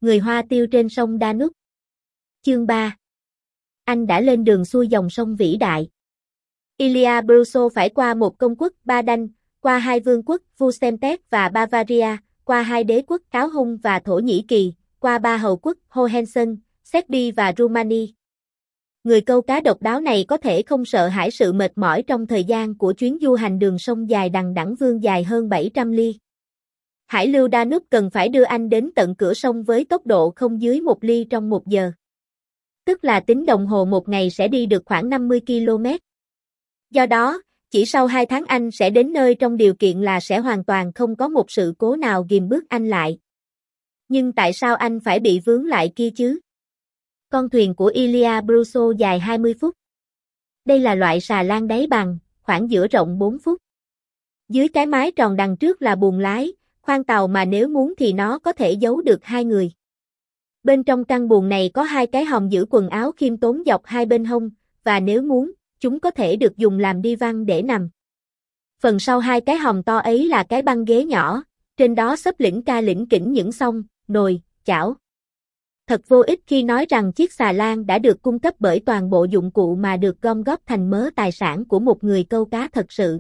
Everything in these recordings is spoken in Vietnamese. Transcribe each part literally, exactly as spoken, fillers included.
Người Hoa tiêu trên sông Danube. Chương ba. Anh đã lên đường xuôi dòng sông vĩ đại. Ilia Brusco phải qua một công quốc Ba Đanh, qua hai vương quốc Vucemtet và Bavaria, qua hai đế quốc Áo Hung và Thổ Nhĩ Kỳ, qua ba hầu quốc Hohenzollern, Serbia và Rumani. Người câu cá độc đáo này có thể không sợ hãi sự mệt mỏi trong thời gian của chuyến du hành đường sông dài đằng đẵng vương dài hơn bảy trăm ly. Hải lưu Danube cần phải đưa anh đến tận cửa sông với tốc độ không dưới một ly trong một giờ. Tức là tính đồng hồ một ngày sẽ đi được khoảng năm mươi ki lô mét. Do đó, chỉ sau hai tháng anh sẽ đến nơi trong điều kiện là sẽ hoàn toàn không có một sự cố nào ghìm bước anh lại. Nhưng tại sao anh phải bị vướng lại kia chứ? Con thuyền của Ilia Brusco dài hai mươi phút. Đây là loại xà lan đáy bằng, khoảng giữa rộng bốn phút. Dưới cái mái tròn đằng trước là buồng lái, khoang tàu mà nếu muốn thì nó có thể giấu được hai người. Bên trong căn buồng này có hai cái hòm giữ quần áo khiêm tốn dọc hai bên hông, và nếu muốn, chúng có thể được dùng làm đi văn để nằm. Phần sau hai cái hòm to ấy là cái băng ghế nhỏ, trên đó xếp lỉnh ca lỉnh kỉnh những xông, nồi, chảo. Thật vô ích khi nói rằng chiếc xà lan đã được cung cấp bởi toàn bộ dụng cụ mà được gom góp thành mớ tài sản của một người câu cá thật sự.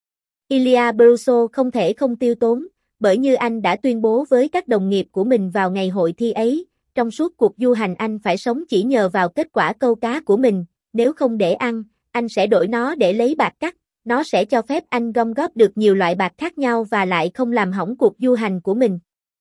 Ilia Brusco không thể không tiêu tốn, bởi như anh đã tuyên bố với các đồng nghiệp của mình vào ngày hội thi ấy, trong suốt cuộc du hành anh phải sống chỉ nhờ vào kết quả câu cá của mình, nếu không để ăn, anh sẽ đổi nó để lấy bạc cắt, nó sẽ cho phép anh gom góp được nhiều loại bạc khác nhau và lại không làm hỏng cuộc du hành của mình.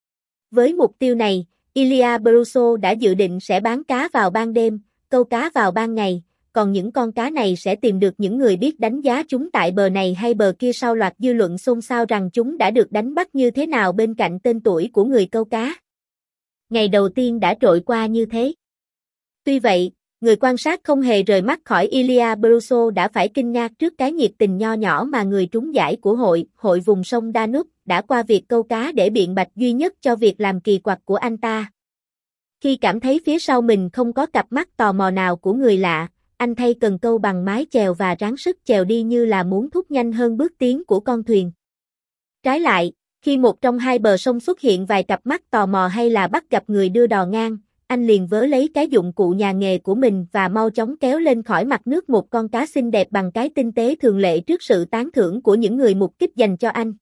Với mục tiêu này, Ilia Brusco đã dự định sẽ bán cá vào ban đêm, câu cá vào ban ngày, còn những con cá này sẽ tìm được những người biết đánh giá chúng tại bờ này hay bờ kia sau loạt dư luận xôn xao rằng chúng đã được đánh bắt như thế nào bên cạnh tên tuổi của người câu cá. Ngày đầu tiên đã trôi qua như thế. Tuy vậy, người quan sát không hề rời mắt khỏi Ilia Brusco đã phải kinh ngạc trước cái nhiệt tình nho nhỏ mà người trúng giải của hội, hội vùng sông Danube, đã qua việc câu cá để biện bạch duy nhất cho việc làm kỳ quặc của anh ta. Khi cảm thấy phía sau mình không có cặp mắt tò mò nào của người lạ, anh thay cần câu bằng mái chèo và ráng sức chèo đi như là muốn thúc nhanh hơn bước tiến của con thuyền. Trái lại, khi một trong hai bờ sông xuất hiện vài cặp mắt tò mò hay là bắt gặp người đưa đò ngang, anh liền vớ lấy cái dụng cụ nhà nghề của mình và mau chóng kéo lên khỏi mặt nước một con cá xinh đẹp bằng cái tinh tế thường lệ trước sự tán thưởng của những người mục kích dành cho anh.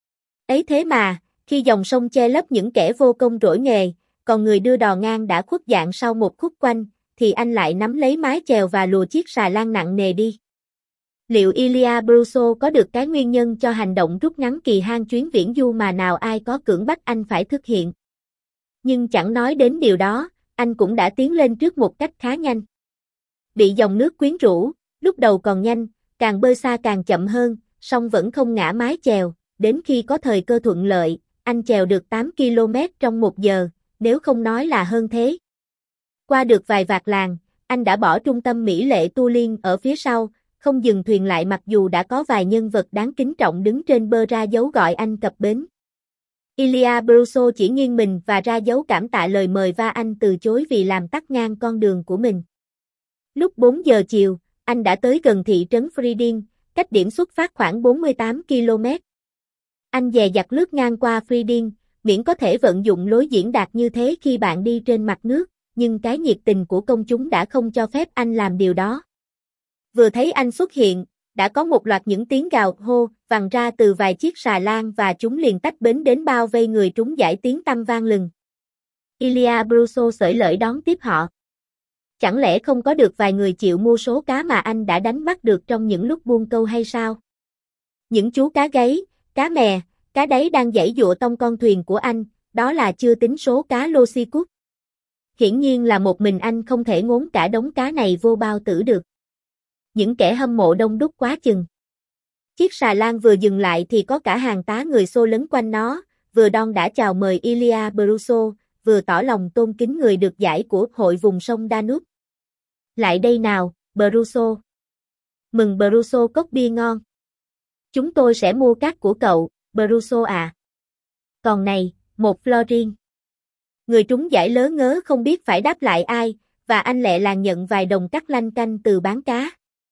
Ấy thế mà, khi dòng sông che lấp những kẻ vô công rỗi nghề, còn người đưa đò ngang đã khuất dạng sau một khúc quanh, thì anh lại nắm lấy mái chèo và lùa chiếc xà lan nặng nề đi. Liệu Ilia Brusco có được cái nguyên nhân cho hành động rút ngắn kỳ hang chuyến viễn du mà nào ai có cưỡng bách anh phải thực hiện? Nhưng chẳng nói đến điều đó, anh cũng đã tiến lên trước một cách khá nhanh. Bị dòng nước quyến rũ, lúc đầu còn nhanh, càng bơi xa càng chậm hơn, song vẫn không ngã mái chèo, đến khi có thời cơ thuận lợi, anh chèo được tám ki lô mét trong một giờ, nếu không nói là hơn thế. Qua được vài vạt làng, anh đã bỏ trung tâm mỹ lệ Tu Liên ở phía sau, không dừng thuyền lại mặc dù đã có vài nhân vật đáng kính trọng đứng trên bờ ra dấu gọi anh cập bến. Ilia Brusco chỉ nghiêng mình và ra dấu cảm tạ lời mời và anh từ chối vì làm tắc ngang con đường của mình. Lúc bốn giờ chiều, anh đã tới gần thị trấn Frieding, cách điểm xuất phát khoảng bốn mươi tám ki lô mét. Anh dè dặt lướt ngang qua Frieding, miễn có thể vận dụng lối diễn đạt như thế khi bạn đi trên mặt nước, nhưng cái nhiệt tình của công chúng đã không cho phép anh làm điều đó. Vừa thấy anh xuất hiện, đã có một loạt những tiếng gào hô vang ra từ vài chiếc xà lan và chúng liền tách bến đến bao vây người trúng giải tiếng tăm vang lừng. Ilia Brusco xởi lởi đón tiếp họ. Chẳng lẽ không có được vài người chịu mua số cá mà anh đã đánh bắt được trong những lúc buông câu hay sao? Những chú cá gáy, cá mè, cá đáy đang giãy giụa tông con thuyền của anh, đó là chưa tính số cá Lossicus. Hiển nhiên là một mình anh không thể ngốn cả đống cá này vô bao tử được. Những kẻ hâm mộ đông đúc quá chừng. Chiếc xà lan vừa dừng lại thì có cả hàng tá người xô lấn quanh nó, vừa đon đã chào mời Ilia Brusco, vừa tỏ lòng tôn kính người được giải của hội vùng sông Danube. Lại đây nào, Brusco. Mừng Brusco cốc bia ngon. Chúng tôi sẽ mua cát của cậu, Brusco à. Còn này, một florin. Người trúng giải lớ ngớ không biết phải đáp lại ai, và anh lẹ làng nhận vài đồng cắt lanh canh từ bán cá.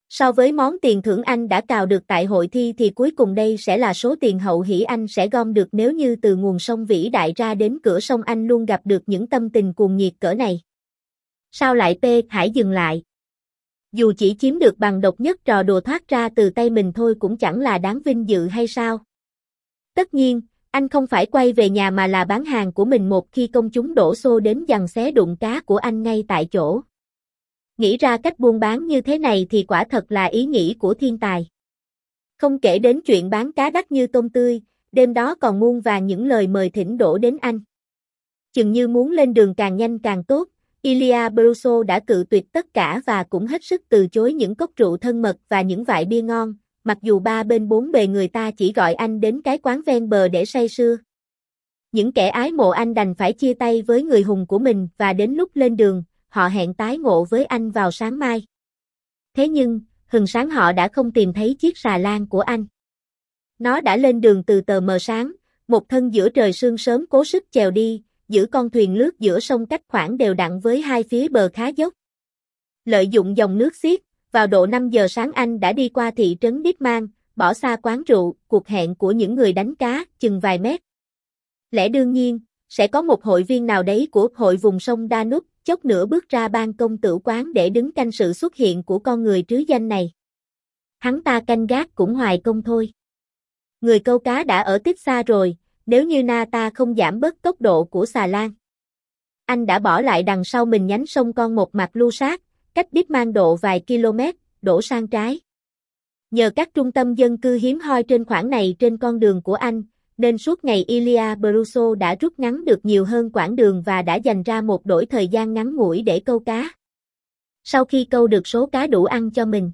So với món tiền thưởng anh đã cào được tại hội thi thì cuối cùng đây sẽ là số tiền hậu hỷ anh sẽ gom được nếu như từ nguồn sông vĩ đại ra đến cửa sông anh luôn gặp được những tâm tình cuồng nhiệt cỡ này. Sao lại P, hãy dừng lại. Dù chỉ chiếm được bằng độc nhất trò đùa thoát ra từ tay mình thôi cũng chẳng là đáng vinh dự hay sao? Tất nhiên, anh không phải quay về nhà mà là bán hàng của mình một khi công chúng đổ xô đến giằng xé đụng cá của anh ngay tại chỗ. Nghĩ ra cách buôn bán như thế này thì quả thật là ý nghĩ của thiên tài. Không kể đến chuyện bán cá đắt như tôm tươi, đêm đó còn muôn vàn những lời mời thỉnh đổ đến anh. Chừng như muốn lên đường càng nhanh càng tốt, Ilia Brusso đã cự tuyệt tất cả và cũng hết sức từ chối những cốc rượu thân mật và những vại bia ngon, mặc dù ba bên bốn bề người ta chỉ gọi anh đến cái quán ven bờ để say sưa. Những kẻ ái mộ anh đành phải chia tay với người hùng của mình và đến lúc lên đường, họ hẹn tái ngộ với anh vào sáng mai. Thế nhưng, hừng sáng họ đã không tìm thấy chiếc xà lan của anh. Nó đã lên đường từ tờ mờ sáng, một thân giữa trời sương sớm cố sức chèo đi, giữ con thuyền lướt giữa sông cách khoảng đều đặn với hai phía bờ khá dốc. Lợi dụng dòng nước xiết, vào độ năm giờ sáng anh đã đi qua thị trấn Dittmann, bỏ xa quán rượu, cuộc hẹn của những người đánh cá, chừng vài mét. Lẽ đương nhiên, sẽ có một hội viên nào đấy của hội vùng sông Danube, chốc nữa bước ra ban công tử quán để đứng canh sự xuất hiện của con người trứ danh này. Hắn ta canh gác cũng hoài công thôi. Người câu cá đã ở tích xa rồi, nếu như na ta không giảm bớt tốc độ của xà lan. Anh đã bỏ lại đằng sau mình nhánh sông con một mặt lưu sát, cách Dittmann độ vài km, đổ sang trái. Nhờ các trung tâm dân cư hiếm hoi trên khoảng này trên con đường của anh, nên suốt ngày Ilia Brusso đã rút ngắn được nhiều hơn quãng đường và đã dành ra một đổi thời gian ngắn ngủi để câu cá. Sau khi câu được số cá đủ ăn cho mình,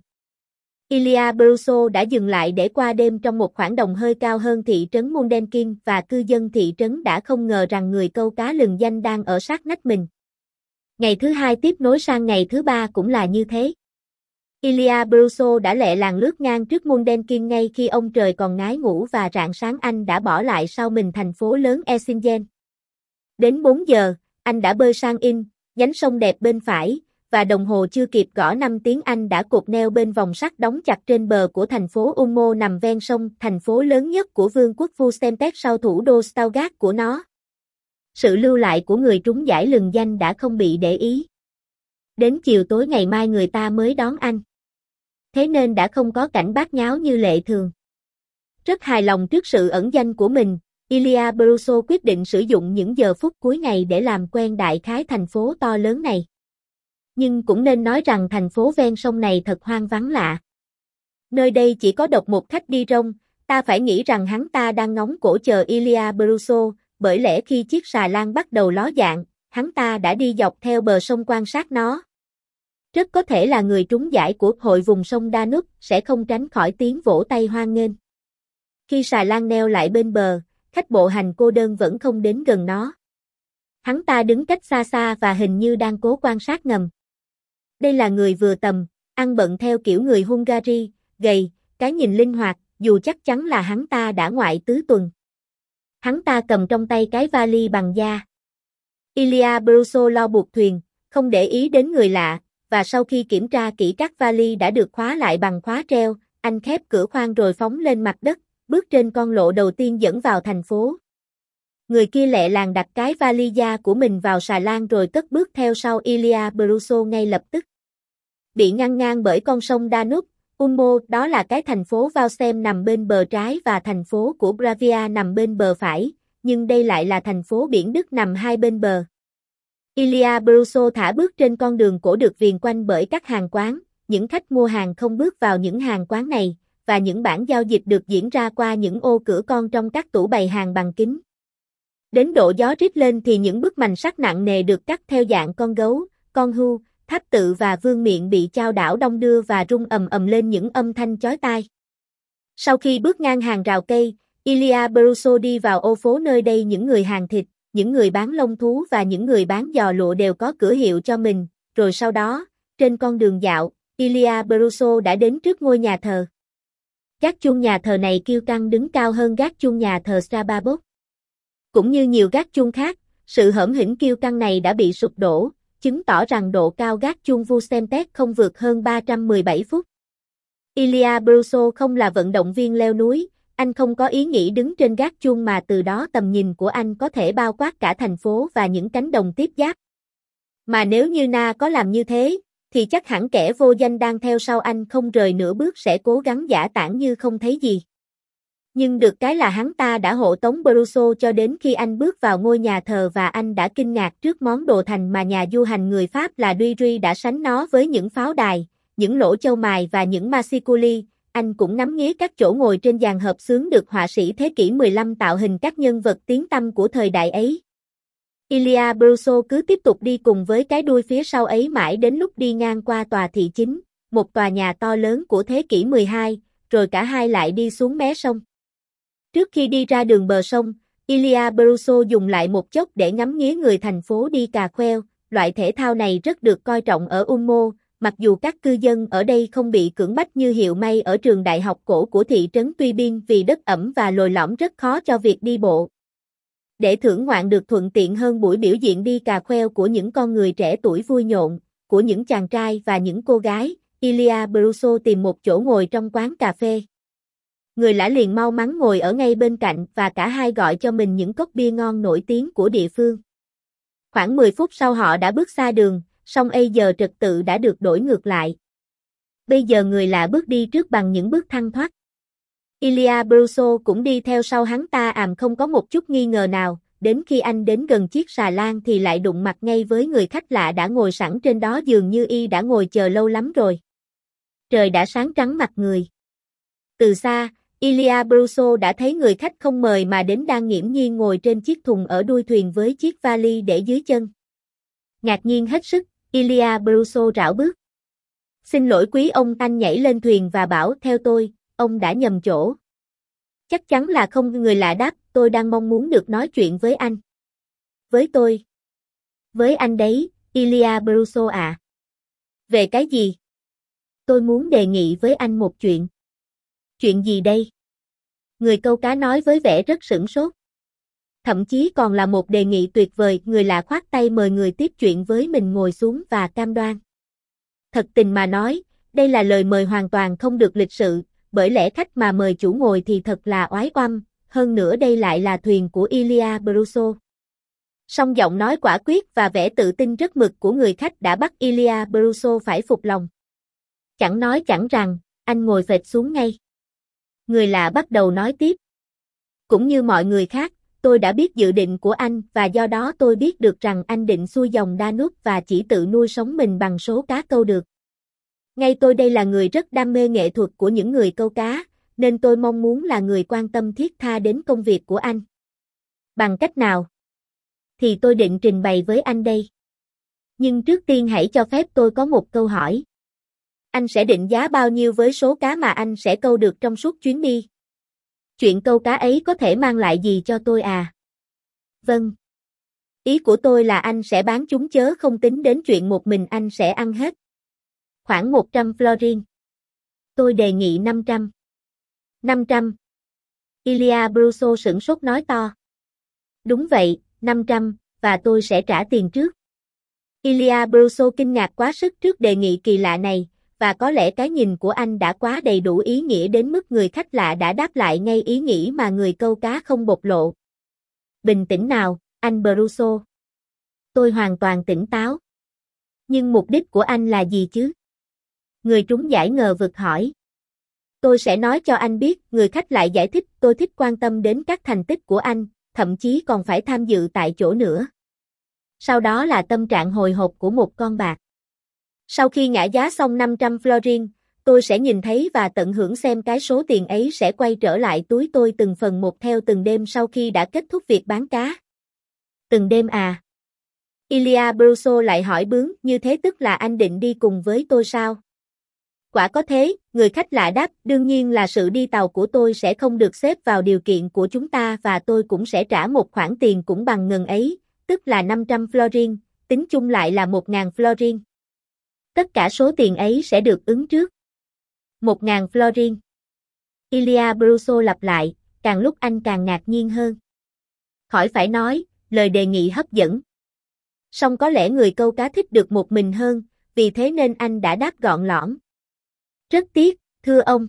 Ilia Brusso đã dừng lại để qua đêm trong một khoảng đồng hơi cao hơn thị trấn Mundenkin và cư dân thị trấn đã không ngờ rằng người câu cá lừng danh đang ở sát nách mình. Ngày thứ hai tiếp nối sang ngày thứ ba cũng là như thế. Ilia Brusso đã lẹ làng lướt ngang trước Mundenkin ngay khi ông trời còn ngái ngủ và rạng sáng anh đã bỏ lại sau mình thành phố lớn Essingen. Đến bốn giờ, anh đã bơi sang Inn, nhánh sông đẹp bên phải, và đồng hồ chưa kịp gõ năm tiếng anh đã cột neo bên vòng sắt đóng chặt trên bờ của thành phố Ulmo nằm ven sông, thành phố lớn nhất của vương quốc Vucempec sau thủ đô Stuttgart của nó. Sự lưu lại của người trúng giải lừng danh đã không bị để ý. Đến chiều tối ngày mai người ta mới đón anh. Thế nên đã không có cảnh bát nháo như lệ thường. Rất hài lòng trước sự ẩn danh của mình, Ilia Brusso quyết định sử dụng những giờ phút cuối ngày để làm quen đại khái thành phố to lớn này. Nhưng cũng nên nói rằng thành phố ven sông này thật hoang vắng lạ. Nơi đây chỉ có độc một khách đi rong, ta phải nghĩ rằng hắn ta đang ngóng cổ chờ Ilia Brusso, bởi lẽ khi chiếc xà lan bắt đầu ló dạng, hắn ta đã đi dọc theo bờ sông quan sát nó. Rất có thể là người trúng giải của hội vùng sông Danube sẽ không tránh khỏi tiếng vỗ tay hoan nghênh. Khi xà lan neo lại bên bờ, khách bộ hành cô đơn vẫn không đến gần nó. Hắn ta đứng cách xa xa và hình như đang cố quan sát ngầm. Đây là người vừa tầm, ăn bận theo kiểu người Hungary, gầy, cái nhìn linh hoạt, dù chắc chắn là hắn ta đã ngoại tứ tuần. Hắn ta cầm trong tay cái vali bằng da. Ilia Brusso lo buộc thuyền, không để ý đến người lạ, và sau khi kiểm tra kỹ các vali đã được khóa lại bằng khóa treo, anh khép cửa khoang rồi phóng lên mặt đất, bước trên con lộ đầu tiên dẫn vào thành phố. Người kia lẹ làng đặt cái vali da của mình vào xà lan rồi cất bước theo sau Ilia Brusso ngay lập tức. Bị ngăn ngang bởi con sông Danube, Ulmo đó là cái thành phố Vausem nằm bên bờ trái và thành phố của Bravia nằm bên bờ phải, nhưng đây lại là thành phố biển Đức nằm hai bên bờ. Ilia Brusso thả bước trên con đường cổ được viền quanh bởi các hàng quán, những khách mua hàng không bước vào những hàng quán này, và những bản giao dịch được diễn ra qua những ô cửa con trong các tủ bày hàng bằng kính. Đến độ gió rít lên thì những bức mành sắt nặng nề được cắt theo dạng con gấu, con hươu, tháp tự và vương miện bị chao đảo đong đưa và rung ầm ầm lên những âm thanh chói tai. Sau khi bước ngang hàng rào cây, Ilia Brusso đi vào ô phố nơi đây những người hàng thịt, những người bán lông thú và những người bán giò lụa đều có cửa hiệu cho mình, rồi sau đó, trên con đường dạo, Ilia Brusso đã đến trước ngôi nhà thờ. Gác chuông nhà thờ này kiêu căng đứng cao hơn gác chuông nhà thờ Strababok. Cũng như nhiều gác chuông khác, sự hõm hỉnh kiêu căng này đã bị sụp đổ, chứng tỏ rằng độ cao gác chuông Vucempec không vượt hơn ba trăm mười bảy phút. Ilia Brusso không là vận động viên leo núi, anh không có ý nghĩ đứng trên gác chuông mà từ đó tầm nhìn của anh có thể bao quát cả thành phố và những cánh đồng tiếp giáp. Mà nếu như Na có làm như thế, thì chắc hẳn kẻ vô danh đang theo sau anh không rời nửa bước sẽ cố gắng giả tản như không thấy gì. Nhưng được cái là hắn ta đã hộ tống Brusso cho đến khi anh bước vào ngôi nhà thờ và anh đã kinh ngạc trước món đồ thành mà nhà du hành người Pháp là Dury đã sánh nó với những pháo đài, những lỗ châu mài và những machiculi. Anh cũng ngắm nghía các chỗ ngồi trên dàn hợp xướng được họa sĩ thế kỷ mười lăm tạo hình các nhân vật tiếng tăm của thời đại ấy. Ilia Brusso cứ tiếp tục đi cùng với cái đuôi phía sau ấy mãi đến lúc đi ngang qua tòa thị chính, một tòa nhà to lớn của thế kỷ mười hai, rồi cả hai lại đi xuống mé sông. Trước khi đi ra đường bờ sông, Ilia Brusso dùng lại một chốc để ngắm nghía người thành phố đi cà kheo. Loại thể thao này rất được coi trọng ở Ulmo, mặc dù các cư dân ở đây không bị cưỡng bách như hiệu may ở trường đại học cổ của thị trấn Tuy Biên vì đất ẩm và lồi lõm rất khó cho việc đi bộ. Để thưởng ngoạn được thuận tiện hơn buổi biểu diễn đi cà kheo của những con người trẻ tuổi vui nhộn, của những chàng trai và những cô gái, Ilia Brusso tìm một chỗ ngồi trong quán cà phê. Người lã liền mau mắn ngồi ở ngay bên cạnh và cả hai gọi cho mình những cốc bia ngon nổi tiếng của địa phương. Khoảng mười phút sau họ đã bước xa đường, song bây giờ trật tự đã được đổi ngược lại. Bây giờ người lạ bước đi trước bằng những bước thăng thoát. Ilia Brusso cũng đi theo sau hắn ta àm không có một chút nghi ngờ nào, đến khi anh đến gần chiếc xà lan thì lại đụng mặt ngay với người khách lạ đã ngồi sẵn trên đó dường như y đã ngồi chờ lâu lắm rồi. Trời đã sáng trắng mặt người. Từ xa, Ilia Brusso đã thấy người khách không mời mà đến đang nghiễm nhiên ngồi trên chiếc thùng ở đuôi thuyền với chiếc vali để dưới chân. Ngạc nhiên hết sức, Ilia Brusso rảo bước. Xin lỗi quý ông, anh nhảy lên thuyền và bảo theo tôi, ông đã nhầm chỗ. Chắc chắn là không, người lạ đáp, tôi đang mong muốn được nói chuyện với anh. Với tôi. Với anh đấy, Ilia Brusso à. Về cái gì? Tôi muốn đề nghị với anh một chuyện. Chuyện gì đây? Người câu cá nói với vẻ rất sửng sốt. Thậm chí còn là một đề nghị tuyệt vời, người lạ khoát tay mời người tiếp chuyện với mình ngồi xuống và cam đoan. Thật tình mà nói, đây là lời mời hoàn toàn không được lịch sự, bởi lẽ khách mà mời chủ ngồi thì thật là oái oăm, hơn nữa đây lại là thuyền của Ilia Brusso. Song giọng nói quả quyết và vẻ tự tin rất mực của người khách đã bắt Ilia Brusso phải phục lòng. Chẳng nói chẳng rằng, anh ngồi phệt xuống ngay. Người lạ bắt đầu nói tiếp. Cũng như mọi người khác, tôi đã biết dự định của anh và do đó tôi biết được rằng anh định xuôi dòng Danube và chỉ tự nuôi sống mình bằng số cá câu được. Ngay tôi đây là người rất đam mê nghệ thuật của những người câu cá, nên tôi mong muốn là người quan tâm thiết tha đến công việc của anh. Bằng cách nào? Thì tôi định trình bày với anh đây. Nhưng trước tiên hãy cho phép tôi có một câu hỏi. Anh sẽ định giá bao nhiêu với số cá mà anh sẽ câu được trong suốt chuyến đi? Chuyện câu cá ấy có thể mang lại gì cho tôi à? Vâng. Ý của tôi là anh sẽ bán chúng chớ không tính đến chuyện một mình anh sẽ ăn hết. Khoảng một trăm florin. Tôi đề nghị năm trăm. năm trăm. Ilia Brusso sửng sốt nói to. Đúng vậy, năm trăm, và tôi sẽ trả tiền trước. Ilia Brusso kinh ngạc quá sức trước đề nghị kỳ lạ này, và có lẽ cái nhìn của anh đã quá đầy đủ ý nghĩa đến mức người khách lạ đã đáp lại ngay ý nghĩ mà người câu cá không bộc lộ. Bình tĩnh nào, anh Brusso. Tôi hoàn toàn tỉnh táo. Nhưng mục đích của anh là gì chứ? Người trúng giải ngờ vực hỏi. Tôi sẽ nói cho anh biết, người khách lại giải thích, tôi thích quan tâm đến các thành tích của anh, thậm chí còn phải tham dự tại chỗ nữa. Sau đó là tâm trạng hồi hộp của một con bạc. Sau khi ngã giá xong năm trăm florin, tôi sẽ nhìn thấy và tận hưởng xem cái số tiền ấy sẽ quay trở lại túi tôi từng phần một theo từng đêm sau khi đã kết thúc việc bán cá. Từng đêm à? Ilia Brusso lại hỏi bướng, như thế tức là anh định đi cùng với tôi sao? Quả có thế, người khách lạ đáp, đương nhiên là sự đi tàu của tôi sẽ không được xếp vào điều kiện của chúng ta và tôi cũng sẽ trả một khoản tiền cũng bằng ngần ấy, tức là năm trăm florin, tính chung lại là một nghìn florin. Tất cả số tiền ấy sẽ được ứng trước. một nghìn florin. Ilia Brusso lặp lại, càng lúc anh càng ngạc nhiên hơn. Khỏi phải nói, lời đề nghị hấp dẫn. Song có lẽ người câu cá thích được một mình hơn, vì thế nên anh đã đáp gọn lõn. Rất tiếc, Thưa ông,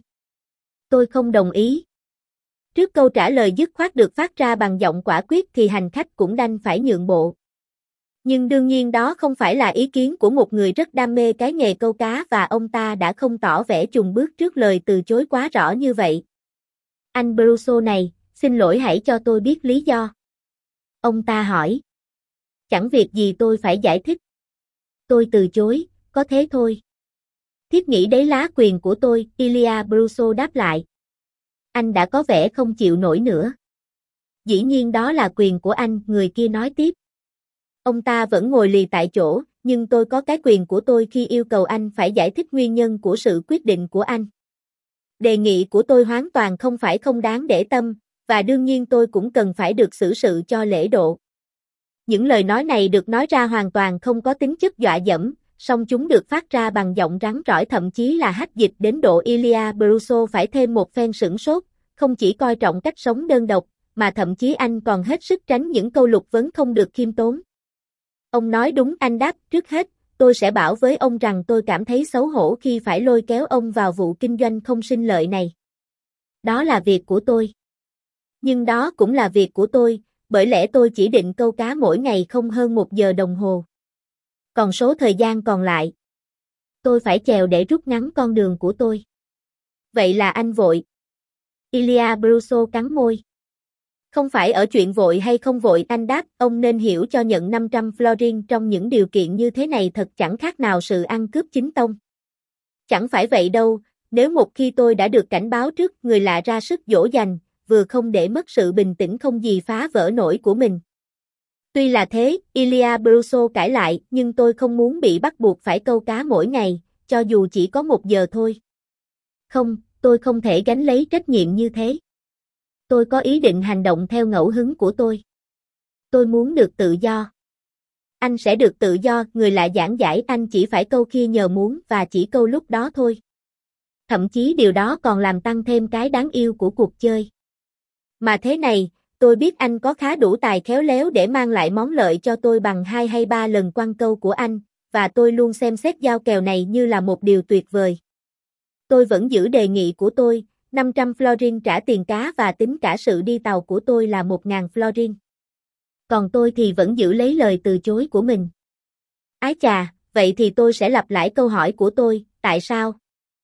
tôi không đồng ý. Trước câu trả lời dứt khoát được phát ra bằng giọng quả quyết thì hành khách cũng đành phải nhượng bộ. Nhưng đương nhiên đó không phải là ý kiến của một người rất đam mê cái nghề câu cá và ông ta đã không tỏ vẻ chùn bước trước lời từ chối quá rõ như vậy. Anh Brusso này, xin lỗi hãy cho tôi biết lý do. Ông ta hỏi. Chẳng việc gì tôi phải giải thích. Tôi từ chối, có thế thôi. Thiếp nghĩ đấy lá quyền của tôi, Ilia Brusso đáp lại. Anh đã có vẻ không chịu nổi nữa. Dĩ nhiên đó là quyền của anh, người kia nói tiếp. Ông ta vẫn ngồi lì tại chỗ, nhưng tôi có cái quyền của tôi khi yêu cầu anh phải giải thích nguyên nhân của sự quyết định của anh. Đề nghị của tôi hoàn toàn không phải không đáng để tâm, và đương nhiên tôi cũng cần phải được xử sự cho lễ độ. Những lời nói này được nói ra hoàn toàn không có tính chất dọa dẫm, song chúng được phát ra bằng giọng rắn rỏi thậm chí là hách dịch đến độ Ilia Brusso phải thêm một phen sửng sốt, không chỉ coi trọng cách sống đơn độc, mà thậm chí anh còn hết sức tránh những câu lục vấn không được khiêm tốn. Ông nói đúng, anh đáp, trước hết, tôi sẽ bảo với ông rằng tôi cảm thấy xấu hổ khi phải lôi kéo ông vào vụ kinh doanh không sinh lợi này. Đó là việc của tôi. Nhưng đó cũng là việc của tôi, bởi lẽ tôi chỉ định câu cá mỗi ngày không hơn một giờ đồng hồ. Còn số thời gian còn lại, tôi phải chèo để rút ngắn con đường của tôi. Vậy là anh vội. Ilia Brusso cắn môi. Không phải ở chuyện vội hay không vội, anh đáp, ông nên hiểu cho nhận năm trăm florin trong những điều kiện như thế này thật chẳng khác nào sự ăn cướp chính tông. Chẳng phải vậy đâu, nếu một khi tôi đã được cảnh báo trước người lạ ra sức dỗ dành, vừa không để mất sự bình tĩnh không gì phá vỡ nổi của mình. Tuy là thế, Ilia Brusso cãi lại, nhưng tôi không muốn bị bắt buộc phải câu cá mỗi ngày, cho dù chỉ có một giờ thôi. Không, tôi không thể gánh lấy trách nhiệm như thế. Tôi có ý định hành động theo ngẫu hứng của tôi. Tôi muốn được tự do. Anh sẽ được tự do, người lạ giảng giải, anh chỉ phải câu khi nhờ muốn và chỉ câu lúc đó thôi. Thậm chí điều đó còn làm tăng thêm cái đáng yêu của cuộc chơi. Mà thế này, tôi biết anh có khá đủ tài khéo léo để mang lại món lợi cho tôi bằng hai hay ba lần quăng câu của anh, và tôi luôn xem xét giao kèo này như là một điều tuyệt vời. Tôi vẫn giữ đề nghị của tôi, năm trăm florin trả tiền cá và tính cả sự đi tàu của tôi là một nghìn florin. Còn tôi thì vẫn giữ lấy lời từ chối của mình. Ái chà, vậy thì tôi sẽ lặp lại câu hỏi của tôi, tại sao?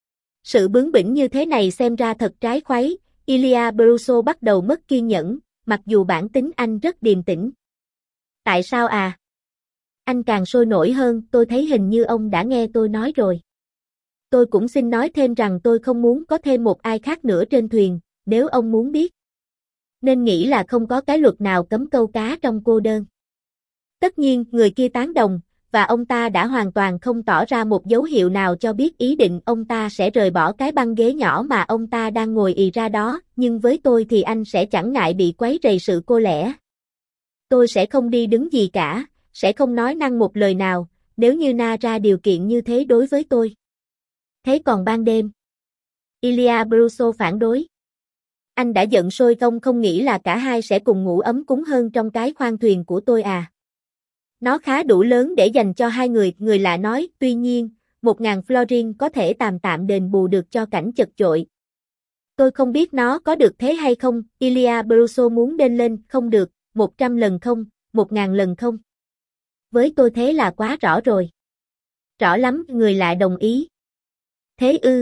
Sự bướng bỉnh như thế này xem ra thật trái khuấy, Ilia Brusso bắt đầu mất kiên nhẫn, mặc dù bản tính anh rất điềm tĩnh. Tại sao à? Anh càng sôi nổi hơn, tôi thấy hình như ông đã nghe tôi nói rồi. Tôi cũng xin nói thêm rằng tôi không muốn có thêm một ai khác nữa trên thuyền, nếu ông muốn biết. Nên nghĩ là không có cái luật nào cấm câu cá trong cô đơn. Tất nhiên, người kia tán đồng, và ông ta đã hoàn toàn không tỏ ra một dấu hiệu nào cho biết ý định ông ta sẽ rời bỏ cái băng ghế nhỏ mà ông ta đang ngồi ì ra đó, nhưng với tôi thì anh sẽ chẳng ngại bị quấy rầy sự cô lẻ. Tôi sẽ không đi đứng gì cả, sẽ không nói năng một lời nào, nếu như Na ra điều kiện như thế đối với tôi. Thế còn ban đêm? Ilia Brusso phản đối. Anh đã giận sôi không không nghĩ là cả hai sẽ cùng ngủ ấm cúng hơn trong cái khoang thuyền của tôi à? Nó khá đủ lớn để dành cho hai người, người lạ nói, tuy nhiên, một ngàn florin có thể tạm tạm đền bù được cho cảnh chật chội. Tôi không biết nó có được thế hay không, Ilia Brusso muốn đên lên, không được, một trăm lần không, một ngàn lần không. Với tôi thế là quá rõ rồi. Rõ lắm, người lạ đồng ý. Thế ư?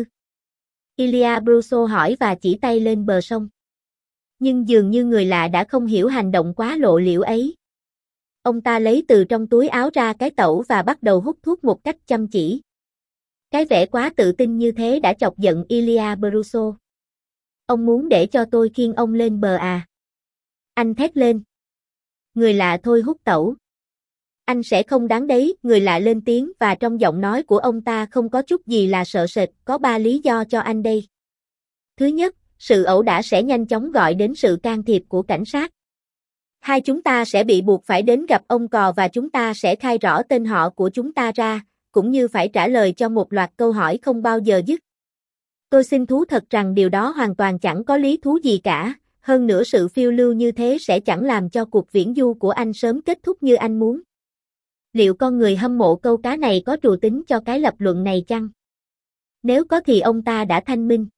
Ilia Brusso hỏi và chỉ tay lên bờ sông. Nhưng dường như người lạ đã không hiểu hành động quá lộ liễu ấy. Ông ta lấy từ trong túi áo ra cái tẩu và bắt đầu hút thuốc một cách chăm chỉ. Cái vẻ quá tự tin như thế đã chọc giận Ilia Brusso. Ông muốn để cho tôi khiêng ông lên bờ à? Anh thét lên. Người lạ thôi hút tẩu. Anh sẽ không đáng đấy, người lạ lên tiếng và trong giọng nói của ông ta không có chút gì là sợ sệt, có ba lý do cho anh đây. Thứ nhất, sự ẩu đả sẽ nhanh chóng gọi đến sự can thiệp của cảnh sát. Hai, chúng ta sẽ bị buộc phải đến gặp ông cò và chúng ta sẽ khai rõ tên họ của chúng ta ra, cũng như phải trả lời cho một loạt câu hỏi không bao giờ dứt. Tôi xin thú thật rằng điều đó hoàn toàn chẳng có lý thú gì cả, hơn nữa sự phiêu lưu như thế sẽ chẳng làm cho cuộc viễn du của anh sớm kết thúc như anh muốn. Liệu con người hâm mộ câu cá này có trù tính cho cái lập luận này chăng? Nếu có thì ông ta đã thanh minh.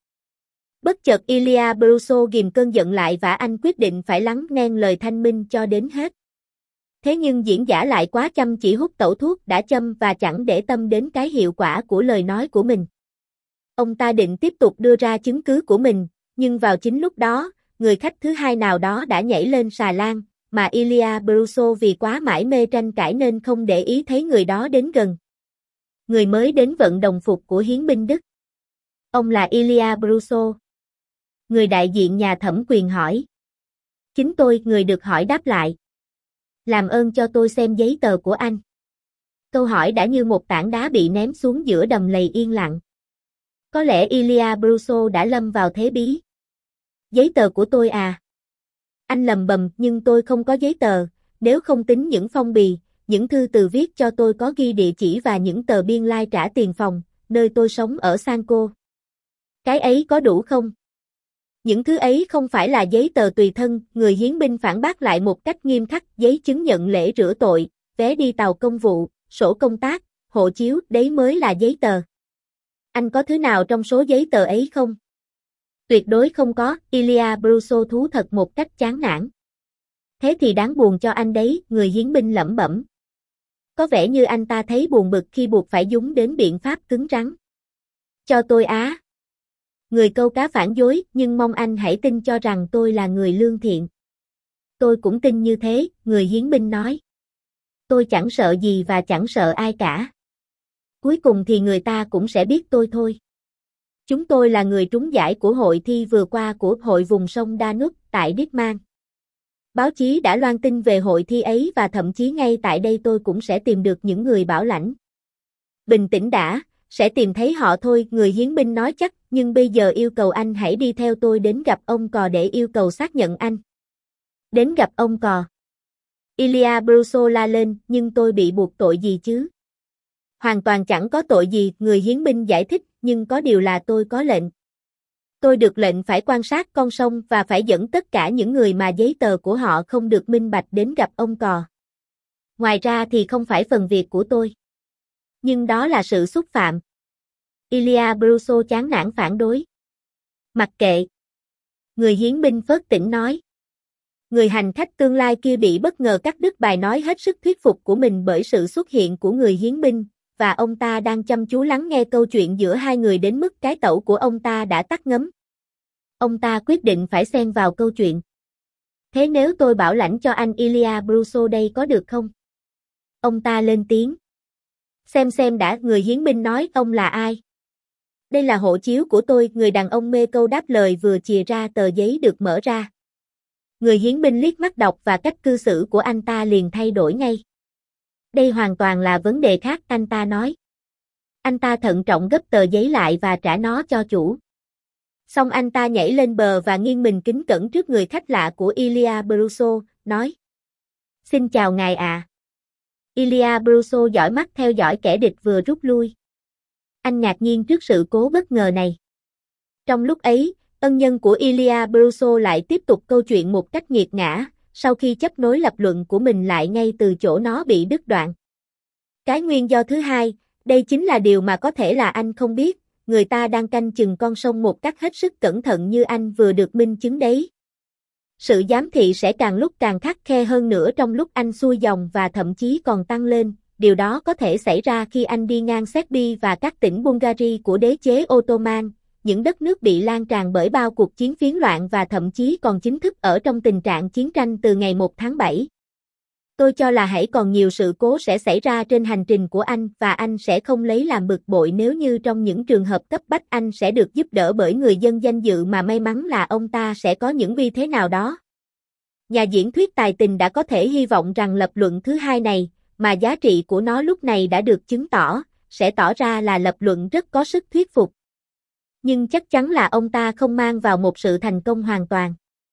Bất chợt Ilia Bruso ghìm cơn giận lại và anh quyết định phải lắng nghe lời thanh minh cho đến hết. Thế nhưng diễn giả lại quá chăm chỉ hút tẩu thuốc đã châm và chẳng để tâm đến cái hiệu quả của lời nói của mình. Ông ta định tiếp tục đưa ra chứng cứ của mình, nhưng vào chính lúc đó, người khách thứ hai nào đó đã nhảy lên xà lan, mà Ilia Bruso vì quá mải mê tranh cãi nên không để ý thấy người đó đến gần. Người mới đến vận đồng phục của hiến binh Đức. Ông là Ilia Bruso. Người đại diện nhà thẩm quyền hỏi. Chính tôi, người được hỏi đáp lại. Làm ơn cho tôi xem giấy tờ của anh. Câu hỏi đã như một tảng đá bị ném xuống giữa đầm lầy yên lặng. Có lẽ Ilia Bruso đã lâm vào thế bí. Giấy tờ của tôi à? Anh lầm bầm, nhưng tôi không có giấy tờ, nếu không tính những phong bì, những thư từ viết cho tôi có ghi địa chỉ và những tờ biên lai like trả tiền phòng, nơi tôi sống ở Sanco. Cái ấy có đủ không? Những thứ ấy không phải là giấy tờ tùy thân, người hiến binh phản bác lại một cách nghiêm khắc, giấy chứng nhận lễ rửa tội, vé đi tàu công vụ, sổ công tác, hộ chiếu, đấy mới là giấy tờ. Anh có thứ nào trong số giấy tờ ấy không? Tuyệt đối không có, Ilia Bruso thú thật một cách chán nản. Thế thì đáng buồn cho anh đấy, người hiến binh lẩm bẩm. Có vẻ như anh ta thấy buồn bực khi buộc phải dùng đến biện pháp cứng rắn. Cho tôi á. Người câu cá phản dối, nhưng mong anh hãy tin cho rằng tôi là người lương thiện. Tôi cũng tin như thế, người hiến binh nói. Tôi chẳng sợ gì và chẳng sợ ai cả. Cuối cùng thì người ta cũng sẽ biết tôi thôi. Chúng tôi là người trúng giải của hội thi vừa qua của hội vùng sông Danube tại Ditman. Báo chí đã loan tin về hội thi ấy và thậm chí ngay tại đây tôi cũng sẽ tìm được những người bảo lãnh. Bình tĩnh đã, sẽ tìm thấy họ thôi, người hiến binh nói chắc, nhưng bây giờ yêu cầu anh hãy đi theo tôi đến gặp ông Cò để yêu cầu xác nhận anh. Đến gặp ông Cò. Ilia Bruso la lên, nhưng tôi bị buộc tội gì chứ? Hoàn toàn chẳng có tội gì, người hiến binh giải thích, nhưng có điều là tôi có lệnh. Tôi được lệnh phải quan sát con sông và phải dẫn tất cả những người mà giấy tờ của họ không được minh bạch đến gặp ông Cò. Ngoài ra thì không phải phần việc của tôi. Nhưng đó là sự xúc phạm. Ilia Bruso chán nản phản đối. Mặc kệ. Người hiến binh phớt tỉnh nói. Người hành khách tương lai kia bị bất ngờ cắt đứt bài nói hết sức thuyết phục của mình bởi sự xuất hiện của người hiến binh, và ông ta đang chăm chú lắng nghe câu chuyện giữa hai người đến mức cái tẩu của ông ta đã tắt ngấm. Ông ta quyết định phải xen vào câu chuyện. Thế nếu tôi bảo lãnh cho anh Ilia Bruso đây có được không? Ông ta lên tiếng. Xem xem đã, người hiến binh nói, ông là ai? Đây là hộ chiếu của tôi, người đàn ông mê câu đáp lời vừa chìa ra tờ giấy được mở ra. Người hiến binh liếc mắt đọc và cách cư xử của anh ta liền thay đổi ngay. Đây hoàn toàn là vấn đề khác, anh ta nói. Anh ta thận trọng gấp tờ giấy lại và trả nó cho chủ. Xong anh ta nhảy lên bờ và nghiêng mình kính cẩn trước người khách lạ của Ilia Bruso, nói. Xin chào ngài ạ. À. Ilia Bruso dõi mắt theo dõi kẻ địch vừa rút lui. Anh ngạc nhiên trước sự cố bất ngờ này. Trong lúc ấy, ân nhân của Ilia Bruso lại tiếp tục câu chuyện một cách nghiệt ngã, sau khi chấp nối lập luận của mình lại ngay từ chỗ nó bị đứt đoạn. Cái nguyên do thứ hai, đây chính là điều mà có thể là anh không biết, người ta đang canh chừng con sông một cách hết sức cẩn thận như anh vừa được minh chứng đấy. Sự giám thị sẽ càng lúc càng khắt khe hơn nữa trong lúc anh xuôi dòng và thậm chí còn tăng lên, điều đó có thể xảy ra khi anh đi ngang Serbia và các tỉnh Bulgaria của đế chế Ottoman, những đất nước bị lan tràn bởi bao cuộc chiến phiến loạn và thậm chí còn chính thức ở trong tình trạng chiến tranh từ ngày một tháng bảy. Tôi cho là hãy còn nhiều sự cố sẽ xảy ra trên hành trình của anh và anh sẽ không lấy làm bực bội nếu như trong những trường hợp cấp bách anh sẽ được giúp đỡ bởi người dân danh dự mà may mắn là ông ta sẽ có những uy thế nào đó. Nhà diễn thuyết tài tình đã có thể hy vọng rằng lập luận thứ hai này, mà giá trị của nó lúc này đã được chứng tỏ, sẽ tỏ ra là lập luận rất có sức thuyết phục. Nhưng chắc chắn là ông ta không mang vào một sự thành công hoàn toàn.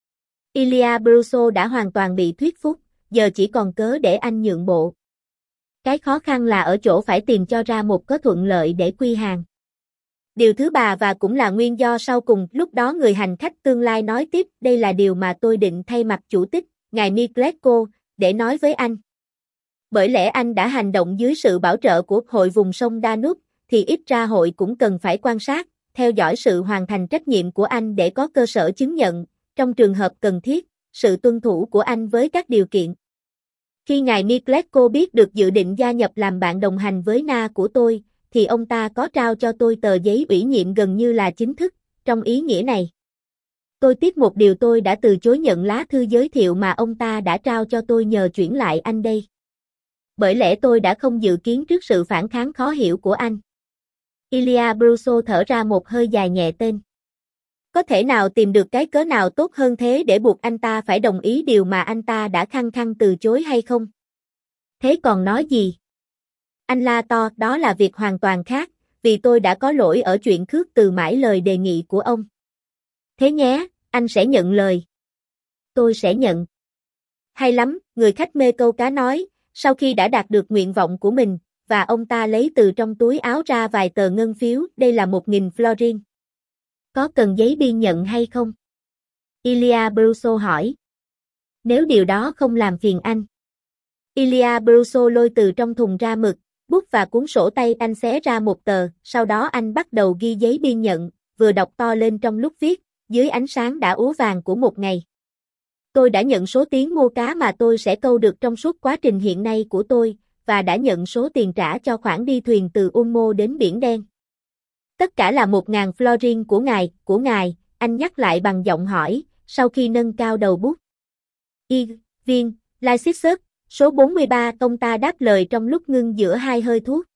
Ilia Bruso đã hoàn toàn bị thuyết phục, giờ chỉ còn cớ để anh nhượng bộ. Cái khó khăn là ở chỗ phải tìm cho ra một cớ thuận lợi để quy hàng. Điều thứ ba và cũng là nguyên do sau cùng, lúc đó người hành khách tương lai nói tiếp, đây là điều mà tôi định thay mặt chủ tịch, ngài Miclesco, để nói với anh. Bởi lẽ anh đã hành động dưới sự bảo trợ của hội vùng sông Danube, thì ít ra hội cũng cần phải quan sát, theo dõi sự hoàn thành trách nhiệm của anh để có cơ sở chứng nhận, trong trường hợp cần thiết, sự tuân thủ của anh với các điều kiện. Khi ngài Micleco biết được dự định gia nhập làm bạn đồng hành với Na của tôi, thì ông ta có trao cho tôi tờ giấy ủy nhiệm gần như là chính thức, trong ý nghĩa này. Tôi tiếc một điều tôi đã từ chối nhận lá thư giới thiệu mà ông ta đã trao cho tôi nhờ chuyển lại anh đây. Bởi lẽ tôi đã không dự kiến trước sự phản kháng khó hiểu của anh. Ilya Bruso thở ra một hơi dài nhẹ tên. Có thể nào tìm được cái cớ nào tốt hơn thế để buộc anh ta phải đồng ý điều mà anh ta đã khăng khăng từ chối hay không? Thế còn nói gì? Anh la to, đó là việc hoàn toàn khác, vì tôi đã có lỗi ở chuyện khước từ mãi lời đề nghị của ông. Thế nhé, anh sẽ nhận lời. Tôi sẽ nhận. Hay lắm, người khách mê câu cá nói, sau khi đã đạt được nguyện vọng của mình, và ông ta lấy từ trong túi áo ra vài tờ ngân phiếu, đây là một nghìn florin. Có cần giấy biên nhận hay không? Ilya Bruso hỏi. Nếu điều đó không làm phiền anh. Ilya Bruso lôi từ trong thùng ra mực, bút và cuốn sổ tay, anh xé ra một tờ, sau đó anh bắt đầu ghi giấy biên nhận, vừa đọc to lên trong lúc viết, dưới ánh sáng đã úa vàng của một ngày. Tôi đã nhận số tiếng mua cá mà tôi sẽ câu được trong suốt quá trình hiện nay của tôi, và đã nhận số tiền trả cho khoản đi thuyền từ Ulmo đến Biển Đen. Tất cả là một ngàn florin của ngài, của ngài, anh nhắc lại bằng giọng hỏi, sau khi nâng cao đầu bút. Y, viên, Lysisus, số bốn mươi ba, ông ta đáp lời trong lúc ngưng giữa hai hơi thuốc.